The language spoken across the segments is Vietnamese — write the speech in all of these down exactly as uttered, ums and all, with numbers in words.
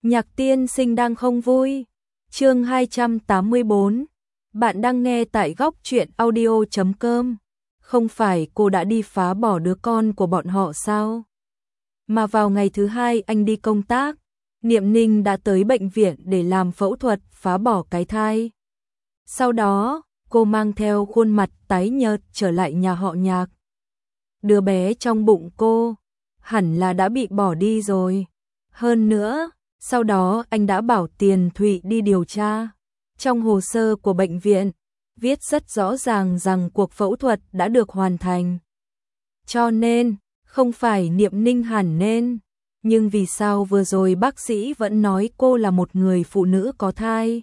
Nhạc tiên sinh đang không vui. Chương hai trăm tám mươi bốn. Bạn đang nghe tại góc truyện audio chấm com. Không phải cô đã đi phá bỏ đứa con của bọn họ sao? Mà vào ngày thứ hai anh đi công tác, Niệm Ninh đã tới bệnh viện để làm phẫu thuật phá bỏ cái thai. Sau đó, cô mang theo khuôn mặt tái nhợt trở lại nhà họ Nhạc. Đứa bé trong bụng cô hẳn là đã bị bỏ đi rồi. Hơn nữa, sau đó anh đã bảo Tiền Thụy đi điều tra. Trong hồ sơ của bệnh viện, viết rất rõ ràng rằng cuộc phẫu thuật đã được hoàn thành. Cho nên, không phải Niệm Ninh hẳn nên. Nhưng vì sao vừa rồi bác sĩ vẫn nói cô là một người phụ nữ có thai?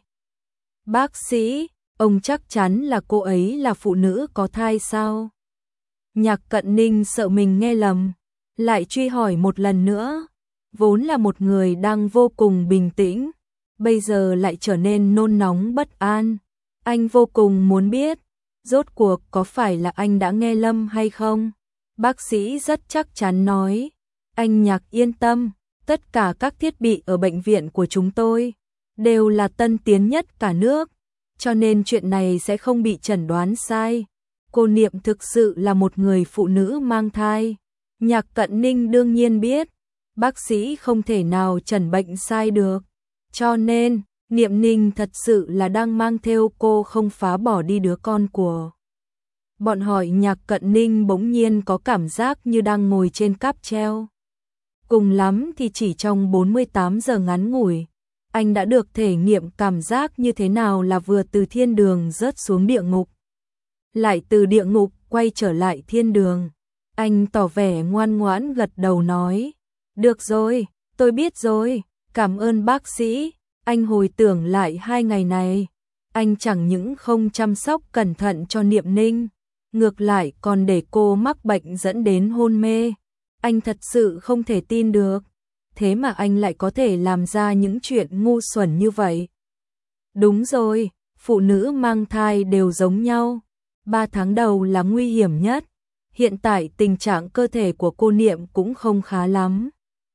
Bác sĩ, ông chắc chắn là cô ấy là phụ nữ có thai sao? Nhạc Cận Ninh sợ mình nghe lầm, lại truy hỏi một lần nữa. Vốn là một người đang vô cùng bình tĩnh, bây giờ lại trở nên nôn nóng bất an. Anh vô cùng muốn biết, rốt cuộc có phải là anh đã nghe lầm hay không? Bác sĩ rất chắc chắn nói, anh Nhạc yên tâm, tất cả các thiết bị ở bệnh viện của chúng tôi đều là tân tiến nhất cả nước, cho nên chuyện này sẽ không bị chẩn đoán sai. Cô Niệm thực sự là một người phụ nữ mang thai. Nhạc Cận Ninh đương nhiên biết, bác sĩ không thể nào chẩn bệnh sai được. Cho nên, Niệm Ninh thật sự là đang mang theo cô không phá bỏ đi đứa con của bọn họ. Nhạc Cận Ninh bỗng nhiên có cảm giác như đang ngồi trên cáp treo. Cùng lắm thì chỉ trong bốn mươi tám giờ ngắn ngủi, anh đã được thể nghiệm cảm giác như thế nào là vừa từ thiên đường rớt xuống địa ngục, lại từ địa ngục quay trở lại thiên đường. Anh tỏ vẻ ngoan ngoãn gật đầu nói, được rồi, tôi biết rồi, cảm ơn bác sĩ. Anh hồi tưởng lại hai ngày này, anh chẳng những không chăm sóc cẩn thận cho Niệm Ninh, ngược lại còn để cô mắc bệnh dẫn đến hôn mê. Anh thật sự không thể tin được, thế mà anh lại có thể làm ra những chuyện ngu xuẩn như vậy. Đúng rồi, phụ nữ mang thai đều giống nhau, ba tháng đầu là nguy hiểm nhất. Hiện tại tình trạng cơ thể của cô Niệm cũng không khá lắm.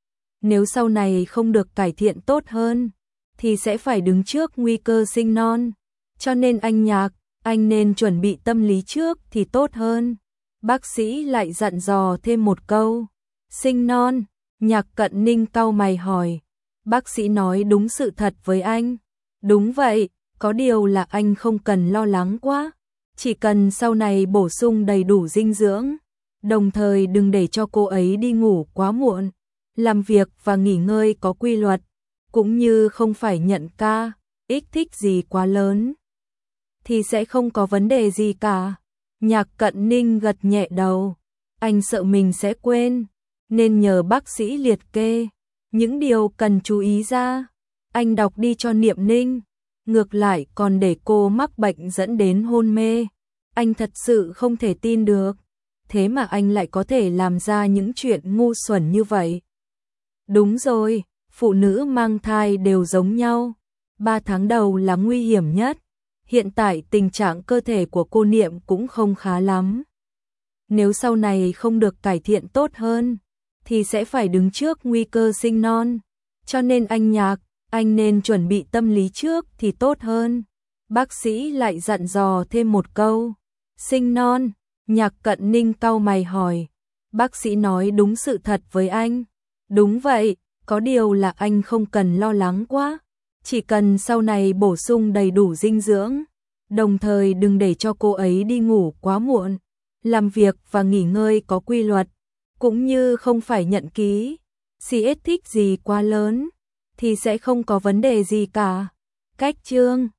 Nếu sau này không được cải thiện tốt hơn, thì sẽ phải đứng trước nguy cơ sinh non. Cho nên anh Nhạc, anh nên chuẩn bị tâm lý trước thì tốt hơn. Bác sĩ lại dặn dò thêm một câu. Sinh non, Nhạc Cận Ninh cau mày hỏi. Bác sĩ nói đúng sự thật với anh. Đúng vậy, có điều là anh không cần lo lắng quá. Chỉ cần sau này bổ sung đầy đủ dinh dưỡng, đồng thời đừng để cho cô ấy đi ngủ quá muộn, làm việc và nghỉ ngơi có quy luật, cũng như không phải nhận ca, ích thích gì quá lớn, thì sẽ không có vấn đề gì cả. Nhạc Cận Ninh gật nhẹ đầu, anh sợ mình sẽ quên, nên nhờ bác sĩ liệt kê những điều cần chú ý ra. Anh đọc đi cho Niệm Ninh, ngược lại còn để cô mắc bệnh dẫn đến hôn mê. Anh thật sự không thể tin được, thế mà anh lại có thể làm ra những chuyện ngu xuẩn như vậy. Đúng rồi, phụ nữ mang thai đều giống nhau, ba tháng đầu là nguy hiểm nhất. Hiện tại tình trạng cơ thể của cô Niệm cũng không khá lắm. Nếu sau này không được cải thiện tốt hơn, thì sẽ phải đứng trước nguy cơ sinh non. Cho nên anh Nhạc, anh nên chuẩn bị tâm lý trước thì tốt hơn. Bác sĩ lại dặn dò thêm một câu. Sinh non, Nhạc Cận Ninh cau mày hỏi. Bác sĩ nói đúng sự thật với anh. Đúng vậy, có điều là anh không cần lo lắng quá. Chỉ cần sau này bổ sung đầy đủ dinh dưỡng, đồng thời đừng để cho cô ấy đi ngủ quá muộn, làm việc và nghỉ ngơi có quy luật, cũng như không phải nhận ký, xê ét thích gì quá lớn, thì sẽ không có vấn đề gì cả. Cách chương